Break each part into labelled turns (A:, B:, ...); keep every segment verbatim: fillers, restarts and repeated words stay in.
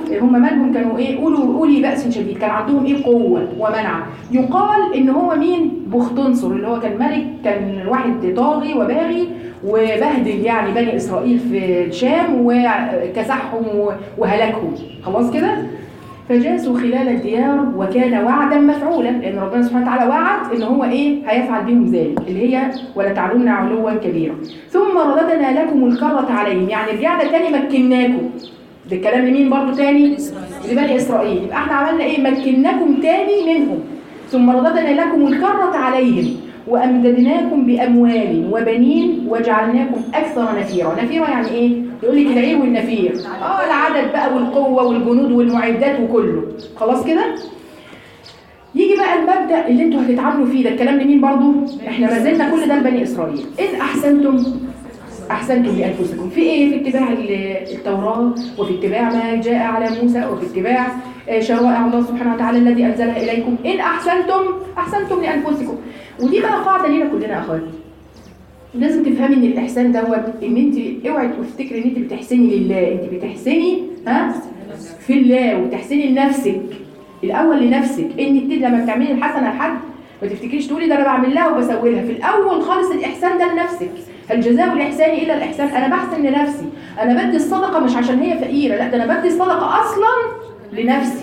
A: هم مالهم كانوا ايه؟ اولوا اولي باس شديد، كان عندهم ايه؟ قوه ومنع. يقال ان هو مين؟ بختنصر اللي هو كان ملك، كان واحد طاغي وباغي وبهدل يعني بني اسرائيل في الشام وكسحهم وهلكهم خلاص كده. فجاسوا خلال الديار وكان وعدا مفعولا، لان ربنا سبحانه وتعالى وعد ان هو ايه؟ هيفعل بهم ذلك، اللي هي ولا تعلمن علوا كبيرا. ثم رددنا لكم الكرة عليهم، يعني رجعنا تاني مكناكم. ده الكلام لمين برضو تاني؟ لبني اسرائيل. يبقى احنا عملنا ايه؟ مكناكم تاني منهم. ثم رددنا لكم الكرة عليهم وامددناكم باموال وبنين وجعلناكم اكثر نفيرا. نفيرا يعني ايه؟ يقول لك العير والنفير، اه العدد بقى والقوه والجنود والمعدات وكله خلاص كده. يجي بقى المبدا اللي انتوا هتتعاملوا فيه ده، الكلام لمين برضو؟ احنا ما زلنا كل ده لبني اسرائيل. ان احسنتم احسنتم لانفسكم في ايه؟ في اتباع التوراه، وفي اتباع ما جاء على موسى، وفي اتباع شرائع الله سبحانه وتعالى الذي انزلها اليكم. ان احسنتم احسنتم لانفسكم. ودي بقى قاعده لينا كلنا يا اخواتي، لازم تفهمي ان الاحسان دوت ان انت اوعي تفتكري ان انت بتحسني لله، انت بتحسني ها في الله، وتحسني لنفسك الاول، لنفسك. ان انت لما بتعملي الحسنه لحد ما تفتكريش تقولي ده انا بعمل لها وبسوي لها. في الاول خالص الاحسان ده لنفسك. هل جزاء الاحسان الا الاحسان؟ انا بحسن لنفسي، انا بدي الصدقه مش عشان هي فقيره، لا ده انا بدي الصدقه اصلا لنفسي.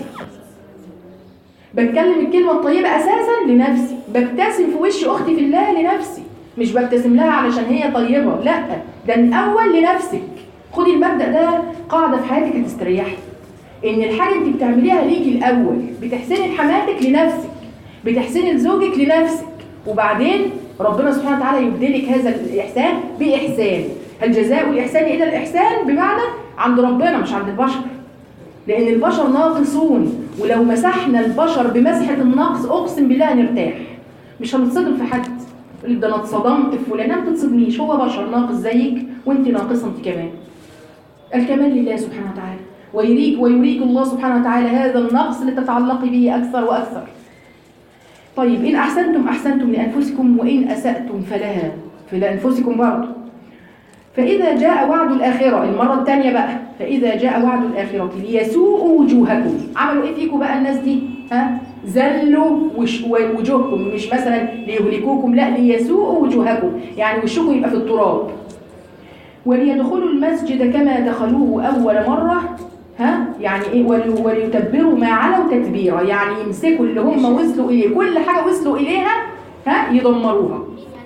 A: بتكلم الكلمه الطيبه اساسا لنفسي، ببتسم في وش اختي في الله لنفسي، مش ببتسم لها علشان هي طيبه، لا ده الاول لنفسك. خدي المبدا ده قاعده في حياتك تستريحي، ان الحاجه انت بتعمليها ليكي الاول. بتحسني لحماتك لنفسك، بتحسني لزوجك لنفسك، وبعدين ربنا سبحانه وتعالى يبدلك هذا الاحسان باحسان. هل جزاء الاحسان الا الاحسان؟ بمعنى عند ربنا مش عند البشر، لان البشر ناقصون، ولو مسحنا البشر بمسحه النقص اقسم بالله نرتاح، مش هنتصدم في حد. يقول ده انا اتصدمت في فلان، ما تتصدميش، هو بشر ناقص زيك وانت ناقصه انت كمان. الكمال لله سبحانه وتعالى، ويريك ويريك الله سبحانه وتعالى هذا النقص لتتعلقي به اكثر واكثر. طيب ان احسنتم احسنتم لانفسكم وان اساتم فلها، فلانفسكم برضه. فاذا جاء وعد الاخره، المره الثانيه بقى، فاذا جاء وعد الاخره ليسوءوا وجوهكم. عملوا ايه فيكم بقى الناس دي؟ ها زلوا وجوهكم، مش مثلا ليهلكوكم، لا ليسوءوا وجوهكم، يعني وشكم يبقى في التراب. وليدخلوا المسجد كما دخلوه اول مره، ها يعني ايه؟ وليتبروا ما علوا تتبيرا، يعني يمسكوا اللي هم وصلوا اليه، كل حاجه وصلوا اليها ها يدمروها.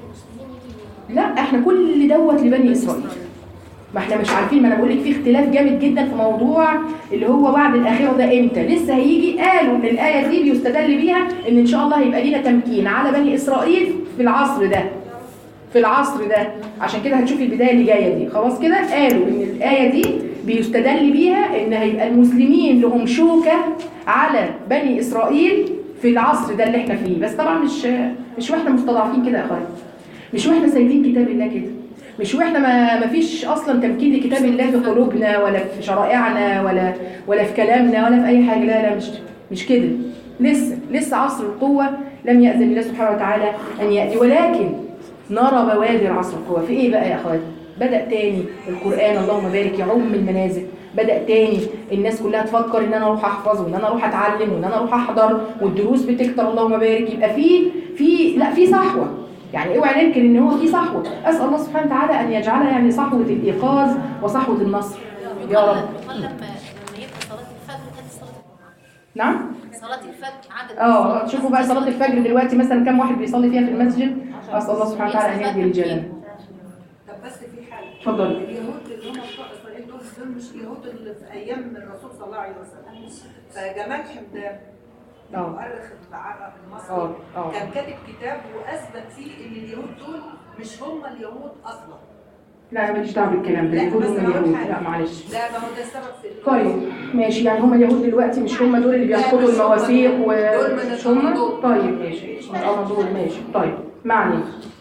A: لا احنا كل دوت لبني اسرائيل، ما احنا مش عارفين. ما انا بقول لك في اختلاف جامد جدا في موضوع اللي هو بعد الاخره ده امتى، لسه هيجي. قالوا ان الايه دي بيستدل بيها ان ان شاء الله هيبقى لينا تمكين على بني اسرائيل في العصر ده، في العصر ده. عشان كده هتشوفي البدايه اللي جايه دي خلاص كده. قالوا ان الايه دي بيستدل بيها ان هيبقى المسلمين لهم شوكه على بني اسرائيل في العصر ده اللي احنا فيه. بس طبعا مش مش واحنا مستضعفين كده يا اخواتي، مش واحنا سايبين كتاب الله كده، مش واحنا ما ما فيش اصلا تمكين لكتاب الله في قلوبنا ولا في شرائعنا ولا ولا في كلامنا ولا في اي حاجه. لا لا مش مش كده. لسه لسه عصر القوه لم يأذن الله سبحانه وتعالى ان ياتي، ولكن نرى بوادر عصر القوه. في ايه بقى يا اخواتي؟ بدأ تاني القرآن اللهم بارك يعم المنازل. بدأ تاني الناس كلها تفكر ان انا اروح احفظ وان انا اروح اتعلم وان انا اروح احضر، والدروس بتكتر اللهم بارك. يبقى في في لا في صحوه، يعني اوعى ننكر ان هو في صحوه. اسال الله سبحانه وتعالى ان يجعلها يعني صحوه الايقاظ وصحوه النصر يا رب.
B: لما يبقى صلاه الفجر كانت صلاه الجمعه.
A: نعم
B: صلاه الفجر عدد
A: اه شوفوا بقى صلاه الفجر دلوقتي مثلا كم واحد بيصلي فيها في المسجد؟ اسال الله سبحانه وتعالى ان يهدي الجلال.
C: طب بس في حاجه،
A: اتفضل.
C: اليهود اللي هم بتوع اسرائيل دول دول مش اليهود اللي في ايام الرسول صلى الله عليه وسلم. فجمال حمدان المؤرخ العرب المصري كان كاتب كتاب واثبت فيه ان اليهود دول مش هم اليهود اصلا.
A: لا انا ماليش دعوه بالكلام ده، اليهود هم اليهود. لا معلش.
C: لا ما هو ده السبب في
A: طيب ماشي، يعني هم اليهود دلوقتي مش هم دول اللي بينقضوا المواثيق ومش هم؟ طيب ماشي اه دول ماشي. طيب معني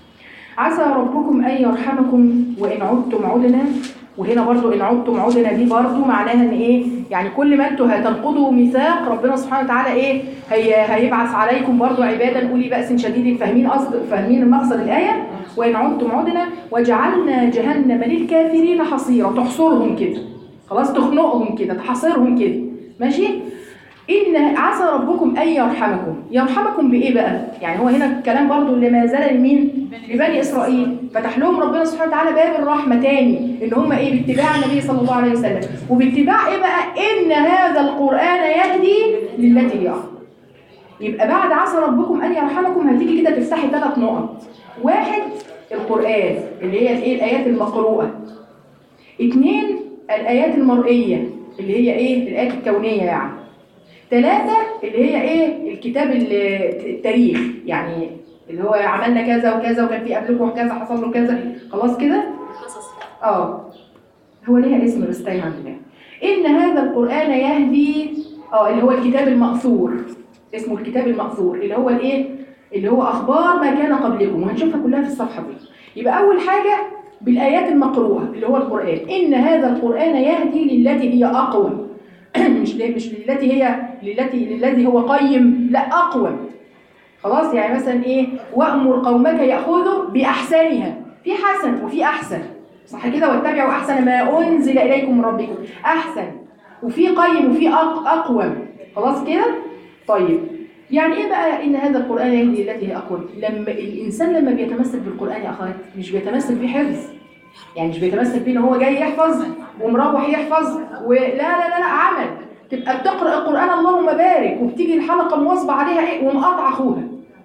A: عسى ربكم ان يرحمكم وان عدتم عدنا. وهنا برضو ان عدتم عدنا دي برضو معناها ان ايه؟ يعني كل ما انتوا هتنقضوا ميثاق ربنا سبحانه وتعالى ايه؟ هي هيبعث عليكم برضو عبادا اولي باس شديد. فاهمين قصد فاهمين المقصد الايه؟ وان عدتم عدنا وجعلنا جهنم للكافرين حصيرا. تحصرهم كده خلاص، تخنقهم كده، تحاصرهم كده. ماشي؟ إن عسى ربكم أن يرحمكم. يرحمكم بإيه بقى؟ يعني هو هنا الكلام برضو اللي ما زال لمين؟ لبني إسرائيل. فتح لهم ربنا سبحانه وتعالى باب الرحمة تاني، إن هم إيه؟ باتباع النبي صلى الله عليه وسلم. وباتباع إيه بقى؟ إن هذا القرآن يهدي للتي هي أقوم. يبقى بعد عسى ربكم أن يرحمكم هتيجي كده تفتحي ثلاث نقط. واحد القرآن اللي هي الإيه؟ الآيات المقروءة. اثنين الآيات المرئية اللي هي إيه؟ الآيات الكونية يعني. ثلاثة اللي هي إيه؟ الكتاب التاريخ، يعني اللي هو عملنا كذا وكذا وكان في قبلكم كذا حصل له كذا، خلاص كده؟ اه هو ليها اسم بس تايه عندنا. إن هذا القرآن يهدي، اه اللي هو الكتاب المأثور، اسمه الكتاب المأثور اللي هو الإيه؟ اللي هو أخبار ما كان قبلكم، وهنشوفها كلها في الصفحة دي. يبقى أول حاجة بالآيات المقروءة اللي هو القرآن، إن هذا القرآن يهدي للتي هي أقوم. مش مش للتي هي للتي للذي هو قيم، لا أقوم. خلاص يعني مثلا إيه؟ وأمر قومك يأخذوا بأحسنها، في حسن وفي أحسن، صح كده؟ واتبعوا أحسن ما أنزل إليكم من ربكم، أحسن وفي قيم وفي أقوم، خلاص كده؟ طيب يعني ايه بقى ان هذا القرآن يهدي للتي هي اقوم؟ لما الانسان لما بيتمسك بالقرآن يا اخوات مش بيتمسك بيه حفظ، يعني مش بيتمسك بيه ان هو جاي يحفظ ومروح يحفظ ولا لا لا لا عمل. تبقى بتقرأ القرآن اللهم بارك وبتيجي الحلقة مواظبة عليها ايه ومقاطعة اخوها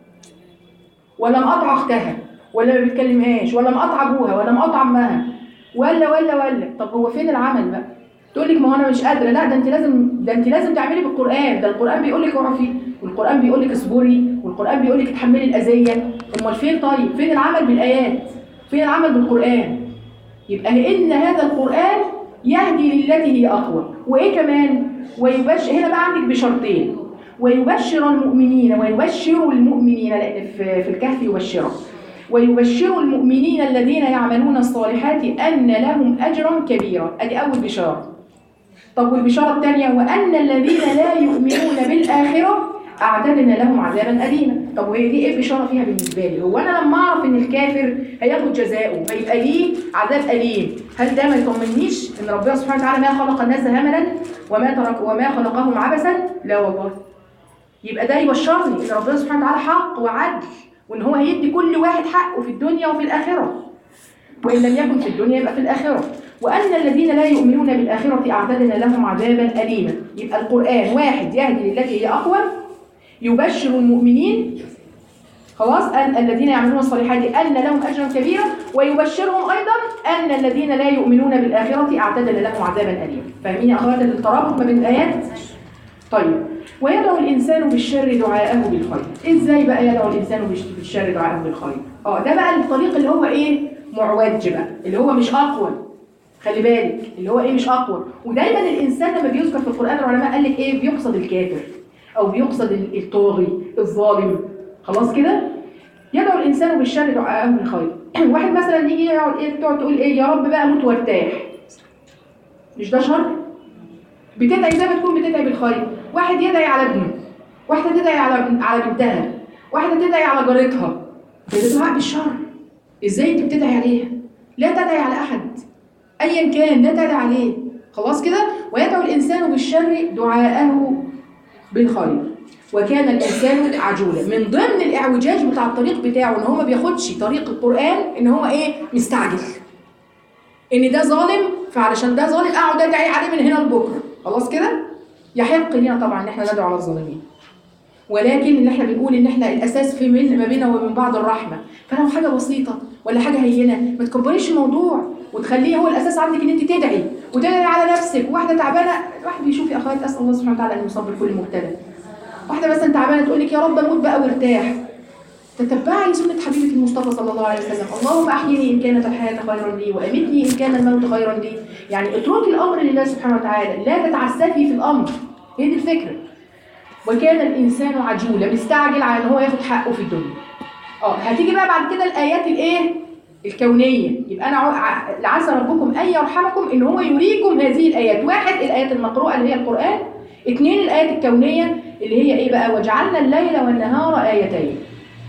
A: ولا مقاطعة اختها ولا ما بتكلمهاش ولا مقاطعة ابوها ولا مقاطعة امها ولا ولا ولا طب هو فين العمل بقى؟ تقول لك ما هو انا مش قادره. لا ده انت لازم ده انت لازم تعملي بالقرآن. ده القرآن بيقول لك اعرفي، والقرآن بيقول لك اصبري، والقرآن بيقول لك اتحملي الأذية. امال فين؟ طيب فين العمل بالآيات؟ فين العمل بالقرآن؟ يبقى ان هذا القرآن يهدي للتي هي اقوى. وايه كمان؟ ويبشر، هنا بقى عندك بشرطين، ويبشر المؤمنين ويبشر المؤمنين، لان في في الكهف يبشره، ويبشر المؤمنين الذين يعملون الصالحات ان لهم اجرا كبيرا. ادي اول بشاره. طب والبشاره الثانيه وان الذين لا يؤمنون بالاخره اعتدنا لهم عذابا اليما. طب وهي دي ايه البشاره فيها بالنسبه لي؟ هو انا لما اعرف ان الكافر هياخد جزاؤه هيبقى ليه عذاب اليم، هل ده ما يطمنيش ان ربنا سبحانه وتعالى ما خلق الناس هملا وما ترك وما خلقهم عبثا؟ لا والله. يبقى ده يبشرني ان ربنا سبحانه وتعالى حق وعدل، وان هو هيدي كل واحد حقه في الدنيا وفي الاخره، وان لم يكن في الدنيا يبقى في الاخره. وان الذين لا يؤمنون بالاخره اعتدنا لهم عذابا اليما. يبقى القران واحد يهدي للتي هي اقوى، يبشر المؤمنين خلاص ان الذين يعملون الصالحات ان لهم اجرا كبيرا، ويبشرهم ايضا ان الذين لا يؤمنون بالاخره اعتدنا لهم عذابا اليما. فاهمين يا اخوات الترابط ما بين الايات؟ طيب ويدعو الانسان بالشر دعاءه بالخير. ازاي بقى يدعو الانسان بالشر دعاءه بالخير؟ اه ده بقى الطريق اللي هو ايه؟ معوج بقى، اللي هو مش اقوى. خلي بالك اللي هو ايه؟ مش اقوى. ودايما الانسان لما بيذكر في القران العلماء قال لك ايه؟ بيقصد الكافر او بيقصد الطاغي الظالم. خلاص كده؟ يدعو الانسان بالشر دعاءه بالخير. واحد مثلا يجي يقعد ايه؟ تقعد تقول ايه؟ يا رب بقى موت وارتاح. مش ده شر؟ بتدعي زي ما تكون بتدعي بالخير. واحد يدعي على ابنه، واحده تدعي على على بنتها، واحده تدعي على جارتها. ده دعاء بالشر. ازاي انت بتدعي عليها؟ لا تدعي على احد ايا كان، لا تدعي عليه. خلاص كده؟ ويدعو الانسان بالشر دعاءه بالخير وكان الانسان عجولا. من ضمن الاعوجاج بتاع الطريق بتاعه ان هو ما بياخدش طريق القران، ان هو ايه؟ مستعجل ان ده ظالم، فعلشان ده ظالم اقعد ادعي عليه من هنا لبكره. خلاص كده؟ يحق لنا طبعا ان احنا ندعو على الظالمين، ولكن اللي احنا بنقول ان احنا الاساس في من ما بيننا وبين بعض الرحمه. فلو حاجه بسيطه ولا حاجه هينه ما تكبريش الموضوع وتخليه هو الاساس عندك ان انت تدعي وتدعي على نفسك. واحده تعبانه، واحد بيشوف يا اخوات، اسال الله سبحانه وتعالى ان يصبر كل مبتلى. واحده مثلا تعبانه تقول لك يا رب اموت بقى وارتاح. تتبعي سنه حبيبك المصطفى صلى الله عليه وسلم، اللهم احيني ان كانت الحياه خيرا لي وامتني ان كان الموت خيرا لي. يعني اتركي الامر لله سبحانه وتعالى، لا تتعسفي في الامر. هي دي الفكره. وكان الانسان عجولا، مستعجل على ان هو ياخد حقه في الدنيا. اه هتيجي بقى بعد كده الايات الايه؟ الكونيه. يبقى انا عسى ربكم ان يرحمكم ان هو يريكم هذه الايات. واحد الايات المقروءه اللي هي القران، اثنين الايات الكونيه اللي هي ايه بقى؟ وجعلنا الليل والنهار ايتين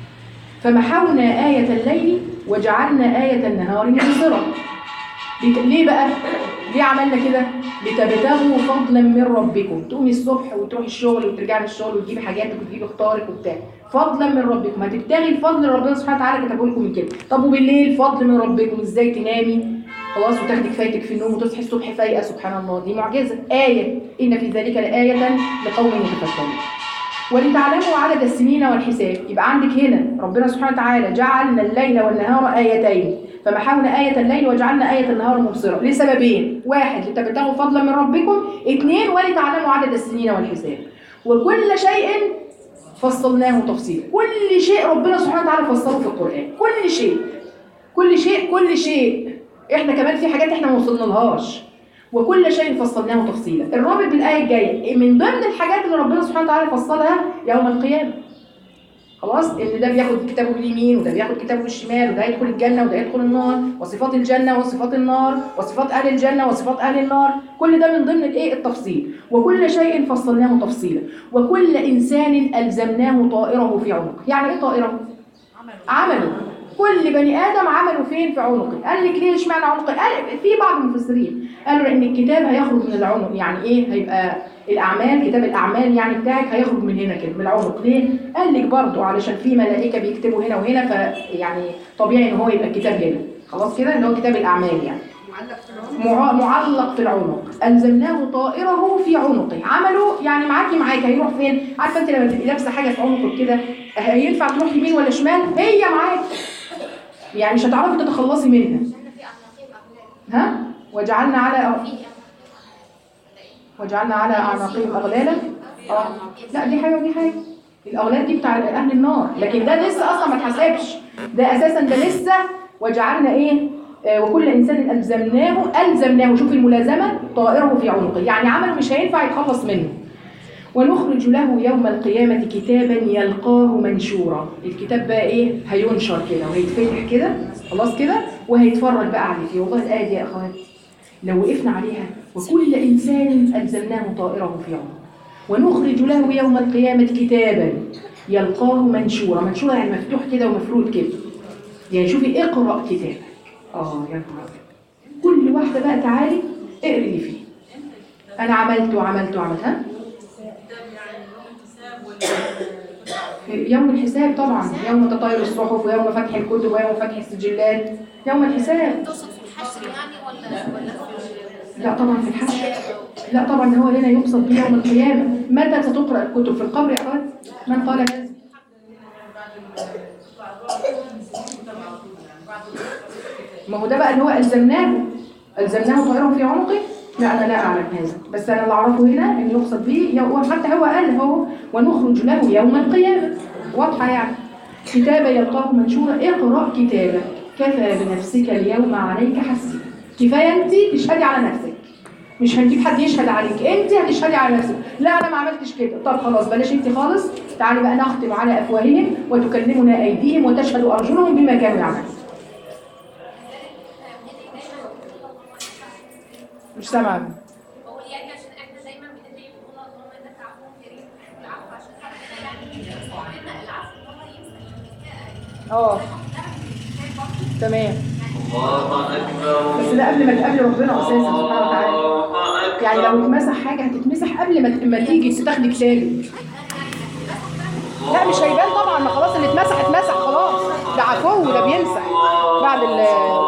A: فمحونا آية الليل وجعلنا آية النهار مبصرة. ليه بقى؟ ليه عملنا كده؟ لتبتغوا فضلا من ربكم. تقومي الصبح وتروحي الشغل وترجعي من الشغل وتجيبي حاجاتك وتجيبي اختارك وبتاع، فضلا من ربكم. هتبتغي الفضل ربنا سبحانه وتعالى كتبه لكم من كده. طب وبالليل فضل من ربكم، ازاي تنامي خلاص وتاخدي كفايتك في النوم وتصحي الصبح فايقه. سبحان الله، دي معجزه، آية. إن في ذلك لآية لقوم يتفكرون. ولتعلموا عدد السنين والحساب. يبقى عندك هنا ربنا سبحانه وتعالى جعلنا الليل والنهار آيتين، فمحونا آية الليل وجعلنا آية النهار مبصرة لسببين: واحد لتبتغوا فضلا من ربكم، اثنين ولتعلموا عدد السنين والحساب. وكل شيء فصلناه تفصيلا. كل شيء ربنا سبحانه وتعالى فصله في القرآن، كل شيء كل شيء كل شيء. احنا كمان في حاجات احنا ما وصلنا لهاش. وكل شيء فصلناه تفصيلا. الرابط بالآية الجاية من ضمن الحاجات اللي ربنا سبحانه وتعالى فصلها يوم القيامة. خلاص، ان ده بياخد كتابه باليمين وده بياخد كتابه بالشمال، وده يدخل الجنة وده يدخل النار، وصفات الجنة وصفات النار، وصفات أهل الجنة وصفات أهل النار. كل ده من ضمن الايه التفصيل. وكل شيء فصلناه تفصيلا. وكل إنسان ألزمناه طائره في عنقه. يعني ايه طائره؟ عمله. كل بني آدم عمله فين؟ في عنقه. قال لك ليه اشمعنى عنقه؟ قال في بعض المفسرين قالوا ان الكتاب هيخرج من العنق. يعني ايه؟ هيبقى الاعمال، كتاب الاعمال يعني بتاعك هيخرج من هنا كده من العنق. ليه؟ قال لك برضه علشان في ملائكه بيكتبوا هنا وهنا، فيعني طبيعي ان هو يبقى الكتاب هنا. خلاص كده، اللي هو كتاب الاعمال يعني معلق في العنق. ألزمناه طائره في عنقه. عمله يعني معاكي معاك هيروح فين؟ عارفه انت لما تبقي لابسه حاجه في عنقك كده هينفع تروح يمين ولا شمال؟ هي معاك يعني مش هتعرفي تتخلصي منها. ها؟ وجعلنا على وجعلنا على اعناقهم اغلالا. اه لا، دي حاجه ودي حاجه. الاغلال دي بتاع اهل النار، لكن ده لسه اصلا ما اتحسبش. ده اساسا ده لسه. وجعلنا ايه؟ آه وكل انسان الزمناه الزمناه شوف الملازمه طائره في عنقه، يعني عمله مش هينفع يتخلص منه. ونخرج له يوم القيامة كتابا يلقاه منشورا. الكتاب بقى ايه؟ هينشر كده وهيتفتح كده خلاص كده وهيتفرج بقى عليه فيه. والله الآية دي يا أخوات لو وقفنا عليها: وكل إنسان ألزمناه طائره في عنقه ونخرج له يوم القيامة كتابا يلقاه منشورا. منشورا يعني مفتوح كده ومفروض كده. يعني شوفي اقرأ كتابك. اه يا نهار، كل واحدة بقى تعالي اقري لي فيه. أنا عملت وعملت وعملت. ها؟ يوم الحساب طبعا، يوم تطاير الصحف ويوم فتح الكتب ويوم فتح السجلات، يوم الحساب.
B: تقصد في الحشر يعني ولا ولا في؟
A: لا طبعا في الحشر. لا طبعا هو هنا يقصد به يوم القيامة. متى ستقرأ الكتب؟ في القبر يا أخوات؟ من قال هذا؟ ما هو ده بقى اللي هو ألزمناه ألزمناه طائره في عنقه. لا أنا لا أعلم هذا، بس أنا اللي أعرفه هنا إن يقصد به، وحتى هو قال هو ونخرج له يوم القيامة. واضحة يعني. كتابة يلقاه منشورا. اقرأ كتابك كفى بنفسك اليوم عليك حسيبا. كفاية أنت تشهدي على نفسك، مش هنجيب حد يشهد عليك، أنت هتشهدي على نفسك. لا أنا ما عملتش كده. طب خلاص بلاش أنت خالص، تعالي بقى نختم على أفواههم وتكلمنا أيديهم وتشهد أرجلهم بما كانوا يعملون. مش سامعة.
B: بقول يعني عشان احنا دايما بندعي بنقول اللهم انك عفو كريم تحب العفو، عشان ربنا يعني يصورنا العفو ان هو يمسك.
A: اه تمام.
D: الله أكبر.
A: بس ده قبل ما تقابلي ربنا اساسا سبحانه وتعالى. يعني لو اتمسح حاجه هتتمسح قبل ما ما تيجي تاخدي كتابك. لا مش هيبان طبعا، ما خلاص اللي اتمسح اتمسح خلاص. ده عفو، ده بيمسح بعد ال